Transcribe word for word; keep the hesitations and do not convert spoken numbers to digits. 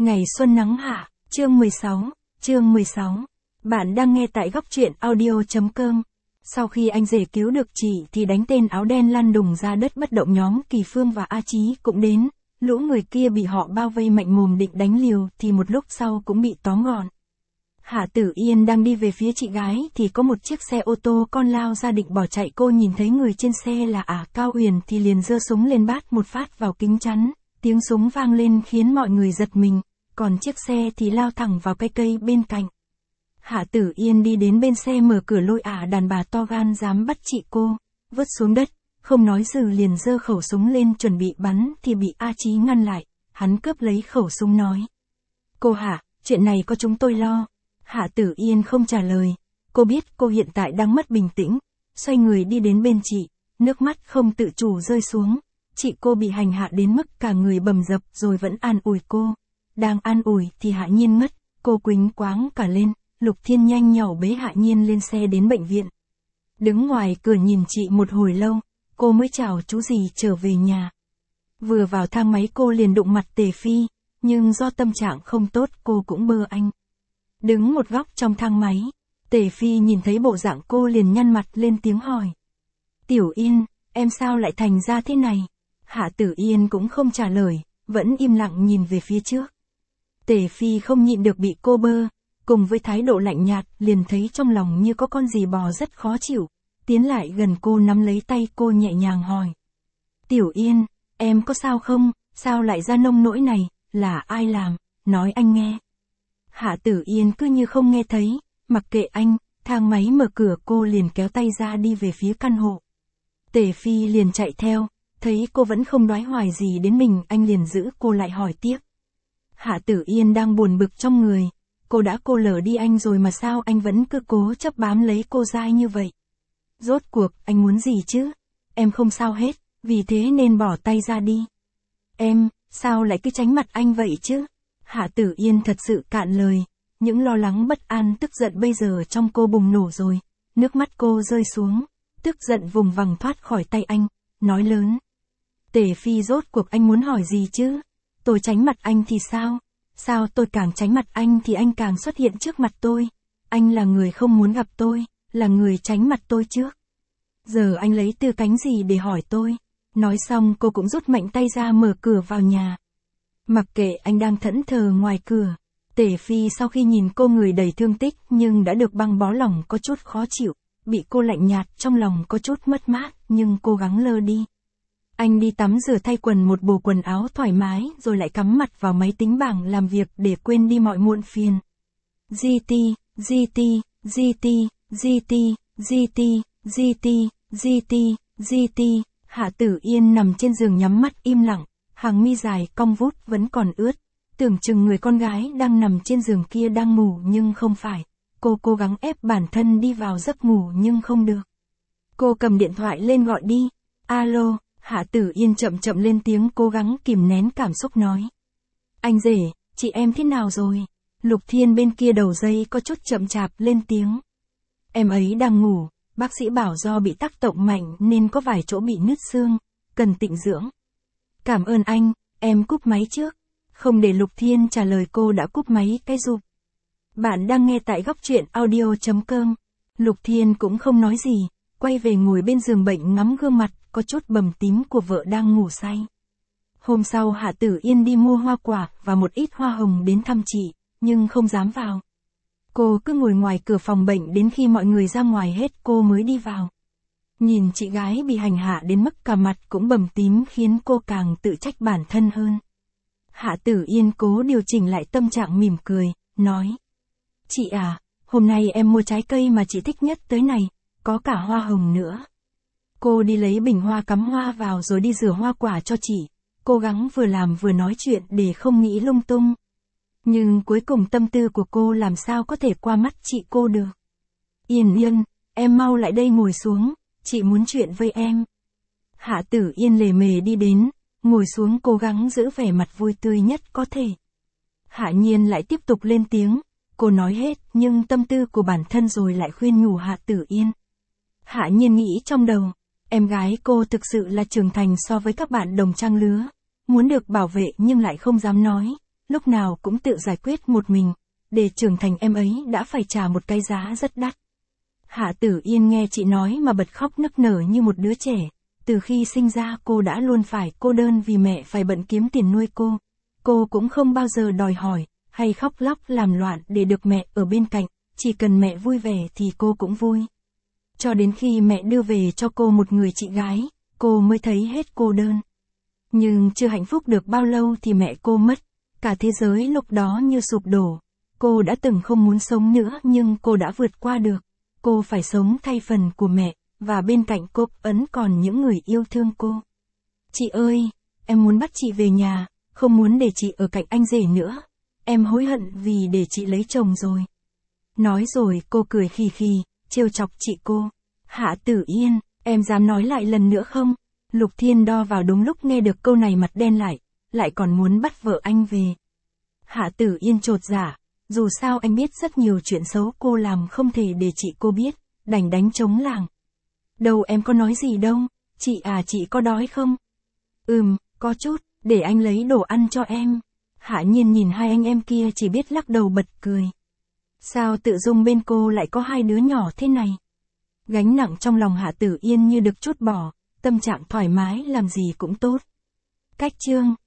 Ngày xuân nắng hạ, chương mười sáu, chương mười sáu. Bạn đang nghe tại góc truyện audio.com. Sau khi anh rể cứu được chị thì đánh tên áo đen lăn đùng ra đất bất động, nhóm Kỳ Phương và A Chí cũng đến. Lũ người kia bị họ bao vây mạnh mồm định đánh liều thì một lúc sau cũng bị tóm gọn. Hạ Tử Yên đang đi về phía chị gái thì có một chiếc xe ô tô con lao ra định bỏ chạy. Cô nhìn thấy người trên xe là Ả Cao Huyền thì liền giơ súng lên bát một phát vào kính chắn. Tiếng súng vang lên khiến mọi người giật mình, còn chiếc xe thì lao thẳng vào cây cây bên cạnh. Hạ Tử Yên đi đến bên xe mở cửa lôi Ả đàn bà to gan dám bắt chị cô, vứt xuống đất, không nói dừ liền giơ khẩu súng lên chuẩn bị bắn thì bị A Chí ngăn lại, hắn cướp lấy khẩu súng nói. Cô Hạ, chuyện này có chúng tôi lo. Hạ Tử Yên không trả lời, cô biết cô hiện tại đang mất bình tĩnh, xoay người đi đến bên chị, nước mắt không tự chủ rơi xuống. Chị cô bị hành hạ đến mức cả người bầm dập rồi vẫn an ủi cô. Đang an ủi thì Hạ Nhiên ngất, cô quýnh quáng cả lên, Lục Thiên nhanh nhảu bế Hạ Nhiên lên xe đến bệnh viện. Đứng ngoài cửa nhìn chị một hồi lâu, cô mới chào chú dì trở về nhà. Vừa vào thang máy cô liền đụng mặt Tề Phi, nhưng do tâm trạng không tốt cô cũng bơ anh. Đứng một góc trong thang máy, Tề Phi nhìn thấy bộ dạng cô liền nhăn mặt lên tiếng hỏi. Tiểu Yên, em sao lại thành ra thế này? Hạ Tử Yên cũng không trả lời, vẫn im lặng nhìn về phía trước. Tề Phi không nhịn được bị cô bơ, cùng với thái độ lạnh nhạt liền thấy trong lòng như có con gì bò rất khó chịu, tiến lại gần cô nắm lấy tay cô nhẹ nhàng hỏi. Tiểu Yên, em có sao không, sao lại ra nông nỗi này, là ai làm, nói anh nghe. Hạ Tử Yên cứ như không nghe thấy, mặc kệ anh, thang máy mở cửa cô liền kéo tay ra đi về phía căn hộ. Tề Phi liền chạy theo. Thấy cô vẫn không đoái hoài gì đến mình, anh liền giữ cô lại hỏi tiếp. Hạ Tử Yên đang buồn bực trong người, cô đã cô lờ đi anh rồi mà sao anh vẫn cứ cố chấp bám lấy cô dai như vậy? Rốt cuộc, anh muốn gì chứ? Em không sao hết, vì thế nên bỏ tay ra đi. Em, sao lại cứ tránh mặt anh vậy chứ? Hạ Tử Yên thật sự cạn lời, những lo lắng bất an tức giận bây giờ trong cô bùng nổ rồi, nước mắt cô rơi xuống, tức giận vùng vằng thoát khỏi tay anh, nói lớn. Tề Phi, rốt cuộc anh muốn hỏi gì chứ? Tôi tránh mặt anh thì sao? Sao tôi càng tránh mặt anh thì anh càng xuất hiện trước mặt tôi? Anh là người không muốn gặp tôi, là người tránh mặt tôi trước. Giờ anh lấy tư cánh gì để hỏi tôi? Nói xong cô cũng rút mạnh tay ra mở cửa vào nhà. Mặc kệ anh đang thẫn thờ ngoài cửa, Tề Phi sau khi nhìn cô người đầy thương tích nhưng đã được băng bó lòng có chút khó chịu, bị cô lạnh nhạt trong lòng có chút mất mát nhưng cố gắng lơ đi. Anh đi tắm rửa thay quần một bộ quần áo thoải mái rồi lại cắm mặt vào máy tính bảng làm việc để quên đi mọi muộn phiền. giê tê, giê tê, giê tê, giê tê, giê tê, giê tê, giê tê, giê tê. Hạ Tử Yên nằm trên giường nhắm mắt im lặng, hàng mi dài cong vút vẫn còn ướt. Tưởng chừng người con gái đang nằm trên giường kia đang ngủ nhưng không phải. Cô cố gắng ép bản thân đi vào giấc ngủ nhưng không được. Cô cầm điện thoại lên gọi đi. Alo. Hạ Tử Yên chậm chậm lên tiếng cố gắng kìm nén cảm xúc nói. Anh rể, chị em thế nào rồi? Lục Thiên bên kia đầu dây có chút chậm chạp lên tiếng. Em ấy đang ngủ, bác sĩ bảo do bị tác động mạnh nên có vài chỗ bị nứt xương, cần tịnh dưỡng. Cảm ơn anh, em cúp máy trước. Không để Lục Thiên trả lời cô đã cúp máy cái rụp. Bạn đang nghe tại góc truyện audio.com. Lục Thiên cũng không nói gì, quay về ngồi bên giường bệnh ngắm gương mặt có chút bầm tím của vợ đang ngủ say. Hôm sau Hạ Tử Yên đi mua hoa quả và một ít hoa hồng đến thăm chị, nhưng không dám vào. Cô cứ ngồi ngoài cửa phòng bệnh đến khi mọi người ra ngoài hết cô mới đi vào. Nhìn chị gái bị hành hạ đến mức cả mặt cũng bầm tím khiến cô càng tự trách bản thân hơn. Hạ Tử Yên cố điều chỉnh lại tâm trạng mỉm cười, nói. Chị à, hôm nay em mua trái cây mà chị thích nhất tới này, có cả hoa hồng nữa. Cô đi lấy bình hoa cắm hoa vào rồi đi rửa hoa quả cho chị, cố gắng vừa làm vừa nói chuyện để không nghĩ lung tung. Nhưng cuối cùng tâm tư của cô làm sao có thể qua mắt chị cô được. Yên Yên, em mau lại đây ngồi xuống, chị muốn chuyện với em. Hạ Tử Yên lề mề đi đến, ngồi xuống cố gắng giữ vẻ mặt vui tươi nhất có thể. Hạ Nhiên lại tiếp tục lên tiếng, cô nói hết nhưng tâm tư của bản thân rồi lại khuyên nhủ Hạ Tử Yên. Hạ Nhiên nghĩ trong đầu. Em gái cô thực sự là trưởng thành so với các bạn đồng trang lứa, muốn được bảo vệ nhưng lại không dám nói, lúc nào cũng tự giải quyết một mình. Để trưởng thành em ấy đã phải trả một cái giá rất đắt. Hạ Tử Yên nghe chị nói mà bật khóc nức nở như một đứa trẻ. Từ khi sinh ra cô đã luôn phải cô đơn vì mẹ phải bận kiếm tiền nuôi cô. Cô cũng không bao giờ đòi hỏi, hay khóc lóc làm loạn để được mẹ ở bên cạnh, chỉ cần mẹ vui vẻ thì cô cũng vui. Cho đến khi mẹ đưa về cho cô một người chị gái, cô mới thấy hết cô đơn. Nhưng chưa hạnh phúc được bao lâu thì mẹ cô mất, cả thế giới lúc đó như sụp đổ. Cô đã từng không muốn sống nữa nhưng cô đã vượt qua được. Cô phải sống thay phần của mẹ, và bên cạnh cô vẫn còn những người yêu thương cô. Chị ơi, em muốn bắt chị về nhà, không muốn để chị ở cạnh anh rể nữa. Em hối hận vì để chị lấy chồng rồi. Nói rồi cô cười khì khì, trêu chọc chị cô. Hạ Tử Yên, em dám nói lại lần nữa không? Lục Thiên Đo vào đúng lúc nghe được câu này mặt đen lại, lại còn muốn bắt vợ anh về. Hạ Tử Yên chột dạ, dù sao anh biết rất nhiều chuyện xấu cô làm không thể để chị cô biết, đành đánh trống làng. Đâu em có nói gì đâu, chị à chị có đói không? Ừm, có chút, để anh lấy đồ ăn cho em. Hạ Nhiên nhìn hai anh em kia chỉ biết lắc đầu bật cười. Sao tự dưng bên cô lại có hai đứa nhỏ thế này? Gánh nặng trong lòng Hạ Tử Yên như được trút bỏ, tâm trạng thoải mái làm gì cũng tốt. Cách chương